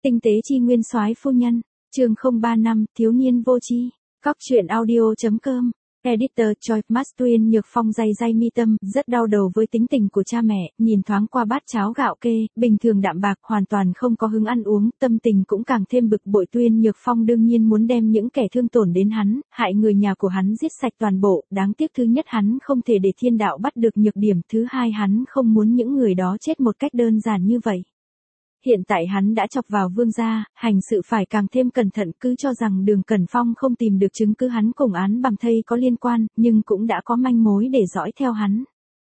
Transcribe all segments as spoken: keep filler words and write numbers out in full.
Tinh tế chi nguyên soái phu nhân, chương không ba năm, thiếu niên vô tri. Cóc truyện audio.com, Editor Choi Mas Tuyên Nhược Phong day day mi tâm, rất đau đầu với tính tình của cha mẹ, nhìn thoáng qua bát cháo gạo kê, bình thường đạm bạc, hoàn toàn không có hứng ăn uống, tâm tình cũng càng thêm bực bội. Tuyên Nhược Phong đương nhiên muốn đem những kẻ thương tổn đến hắn, hại người nhà của hắn giết sạch toàn bộ, đáng tiếc thứ nhất hắn không thể để thiên đạo bắt được nhược điểm, thứ hai hắn không muốn những người đó chết một cách đơn giản như vậy. Hiện tại hắn đã chọc vào Vương gia, hành sự phải càng thêm cẩn thận, cứ cho rằng Đường Cẩn Phong không tìm được chứng cứ hắn cùng án bằng thây có liên quan, nhưng cũng đã có manh mối để dõi theo hắn.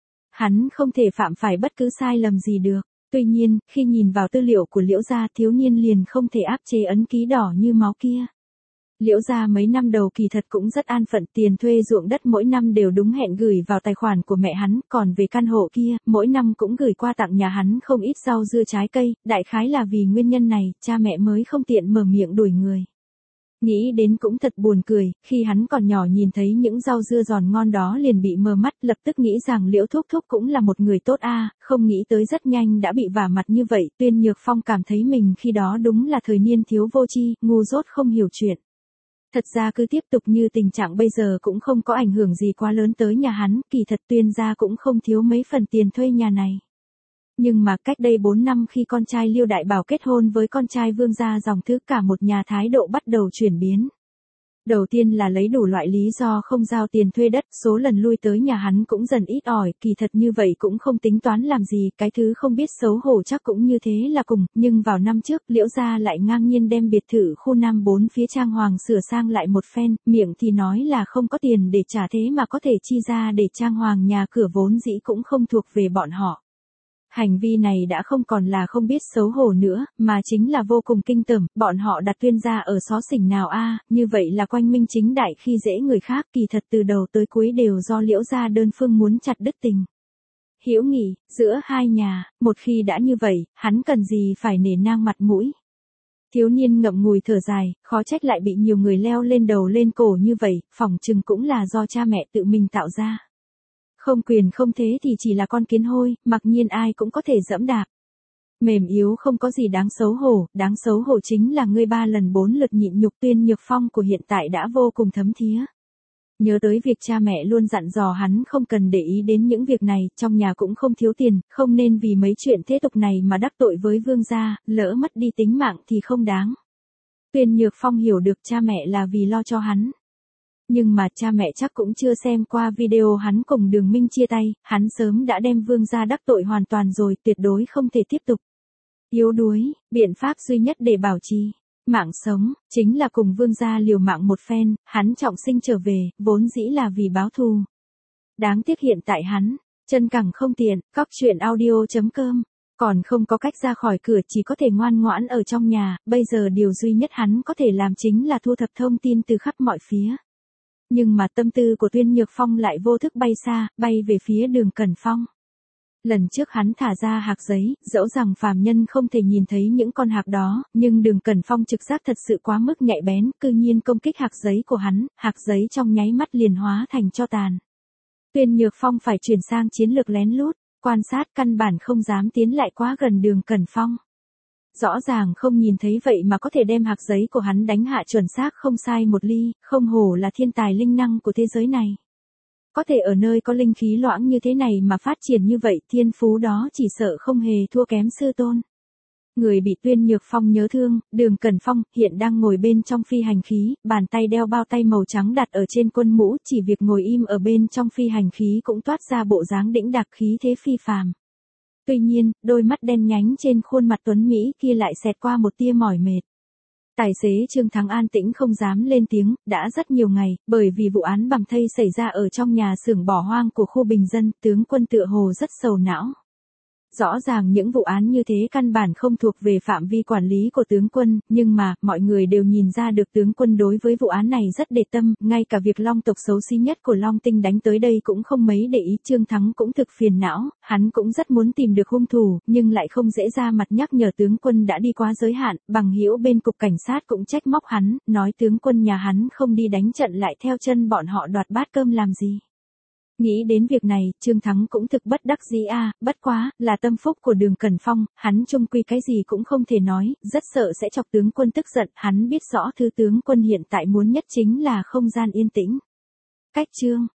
Hắn không thể phạm phải bất cứ sai lầm gì được. Tuy nhiên, khi nhìn vào tư liệu của Liễu gia, thiếu niên liền không thể áp chế ấn ký đỏ như máu kia. Liễu gia mấy năm đầu kỳ thật cũng rất an phận, tiền thuê ruộng đất mỗi năm đều đúng hẹn gửi vào tài khoản của mẹ hắn, còn về căn hộ kia, mỗi năm cũng gửi qua tặng nhà hắn không ít rau dưa trái cây, đại khái là vì nguyên nhân này, cha mẹ mới không tiện mở miệng đuổi người. Nghĩ đến cũng thật buồn cười, khi hắn còn nhỏ nhìn thấy những rau dưa giòn ngon đó liền bị mờ mắt, lập tức nghĩ rằng Liễu thúc thúc cũng là một người tốt a, không nghĩ tới rất nhanh đã bị vả mặt như vậy. Tuyên Nhược Phong cảm thấy mình khi đó đúng là thời niên thiếu vô tri, ngu dốt không hiểu chuyện. Thật ra cứ tiếp tục như tình trạng bây giờ cũng không có ảnh hưởng gì quá lớn tới nhà hắn, kỳ thật Tuyên gia cũng không thiếu mấy phần tiền thuê nhà này. Nhưng mà cách đây bốn năm khi con trai Liêu Đại Bảo kết hôn với con trai Vương gia dòng thứ, cả một nhà thái độ bắt đầu chuyển biến. Đầu tiên là lấy đủ loại lý do không giao tiền thuê đất, số lần lui tới nhà hắn cũng dần ít ỏi, kỳ thật như vậy cũng không tính toán làm gì, cái thứ không biết xấu hổ chắc cũng như thế là cùng, nhưng vào năm trước, Liễu gia lại ngang nhiên đem biệt thự khu Nam bốn phía trang hoàng sửa sang lại một phen, miệng thì nói là không có tiền để trả thế mà có thể chi ra để trang hoàng nhà cửa vốn dĩ cũng không thuộc về bọn họ. Hành vi này đã không còn là không biết xấu hổ nữa, mà chính là vô cùng kinh tởm, bọn họ đặt Tuyên gia ở xó xỉnh nào a, như vậy là quanh minh chính đại khi dễ người khác, kỳ thật từ đầu tới cuối đều do Liễu gia đơn phương muốn chặt đứt tình hữu nghị giữa hai nhà, một khi đã như vậy, hắn cần gì phải nể nang mặt mũi. Thiếu niên ngậm ngùi thở dài, khó trách lại bị nhiều người leo lên đầu lên cổ như vậy, phỏng chừng cũng là do cha mẹ tự mình tạo ra. Không quyền không thế thì chỉ là con kiến hôi, mặc nhiên ai cũng có thể dẫm đạp. Mềm yếu không có gì đáng xấu hổ, đáng xấu hổ chính là ngươi ba lần bốn lượt nhịn nhục. Tuyên Nhược Phong của hiện tại đã vô cùng thấm thía. Nhớ tới việc cha mẹ luôn dặn dò hắn không cần để ý đến những việc này, trong nhà cũng không thiếu tiền, không nên vì mấy chuyện thế tục này mà đắc tội với Vương gia, lỡ mất đi tính mạng thì không đáng. Tuyên Nhược Phong hiểu được cha mẹ là vì lo cho hắn. Nhưng mà cha mẹ chắc cũng chưa xem qua video hắn cùng Đường Minh chia tay, hắn sớm đã đem Vương gia đắc tội hoàn toàn rồi, tuyệt đối không thể tiếp tục. Yếu đuối, biện pháp duy nhất để bảo trì mạng sống, chính là cùng Vương gia liều mạng một phen, hắn trọng sinh trở về, vốn dĩ là vì báo thù. Đáng tiếc hiện tại hắn, chân cẳng không tiện, cóc truyện audio.com, còn không có cách ra khỏi cửa, chỉ có thể ngoan ngoãn ở trong nhà, bây giờ điều duy nhất hắn có thể làm chính là thu thập thông tin từ khắp mọi phía. Nhưng mà tâm tư của Tuyên Nhược Phong lại vô thức bay xa, bay về phía Đường Cẩn Phong. Lần trước hắn thả ra hạc giấy, dẫu rằng phàm nhân không thể nhìn thấy những con hạc đó, nhưng Đường Cẩn Phong trực giác thật sự quá mức nhạy bén, cư nhiên công kích hạc giấy của hắn, hạc giấy trong nháy mắt liền hóa thành tro tàn. Tuyên Nhược Phong phải chuyển sang chiến lược lén lút, quan sát, căn bản không dám tiến lại quá gần Đường Cẩn Phong. Rõ ràng không nhìn thấy vậy mà có thể đem hạc giấy của hắn đánh hạ chuẩn xác không sai một ly, không hổ là thiên tài linh năng của thế giới này. Có thể ở nơi có linh khí loãng như thế này mà phát triển như vậy, thiên phú đó chỉ sợ không hề thua kém sư tôn. Người bị Tuyên Nhược Phong nhớ thương, Đường Cẩn Phong, hiện đang ngồi bên trong phi hành khí, bàn tay đeo bao tay màu trắng đặt ở trên quân mũ, chỉ việc ngồi im ở bên trong phi hành khí cũng toát ra bộ dáng đĩnh đạc khí thế phi phàm. Tuy nhiên, đôi mắt đen nhánh trên khuôn mặt tuấn Mỹ kia lại xẹt qua một tia mỏi mệt. Tài xế Trương Thắng an tĩnh không dám lên tiếng, đã rất nhiều ngày, bởi vì vụ án bằng thây xảy ra ở trong nhà xưởng bỏ hoang của khu bình dân, tướng quân tựa hồ rất sầu não. Rõ ràng những vụ án như thế căn bản không thuộc về phạm vi quản lý của tướng quân, nhưng mà, mọi người đều nhìn ra được tướng quân đối với vụ án này rất để tâm, ngay cả việc Long tộc xấu xí nhất của Long Tinh đánh tới đây cũng không mấy để ý. Trương Thắng cũng thực phiền não, hắn cũng rất muốn tìm được hung thủ, nhưng lại không dễ ra mặt nhắc nhở tướng quân đã đi quá giới hạn, bằng hữu bên cục cảnh sát cũng trách móc hắn, nói tướng quân nhà hắn không đi đánh trận lại theo chân bọn họ đoạt bát cơm làm gì. Nghĩ đến việc này, Trương Thắng cũng thực bất đắc dĩ a, bất quá, là tâm phúc của Đường Cẩn Phong, hắn chung quy cái gì cũng không thể nói, rất sợ sẽ chọc tướng quân tức giận, hắn biết rõ thứ tướng quân hiện tại muốn nhất chính là không gian yên tĩnh. Cách chương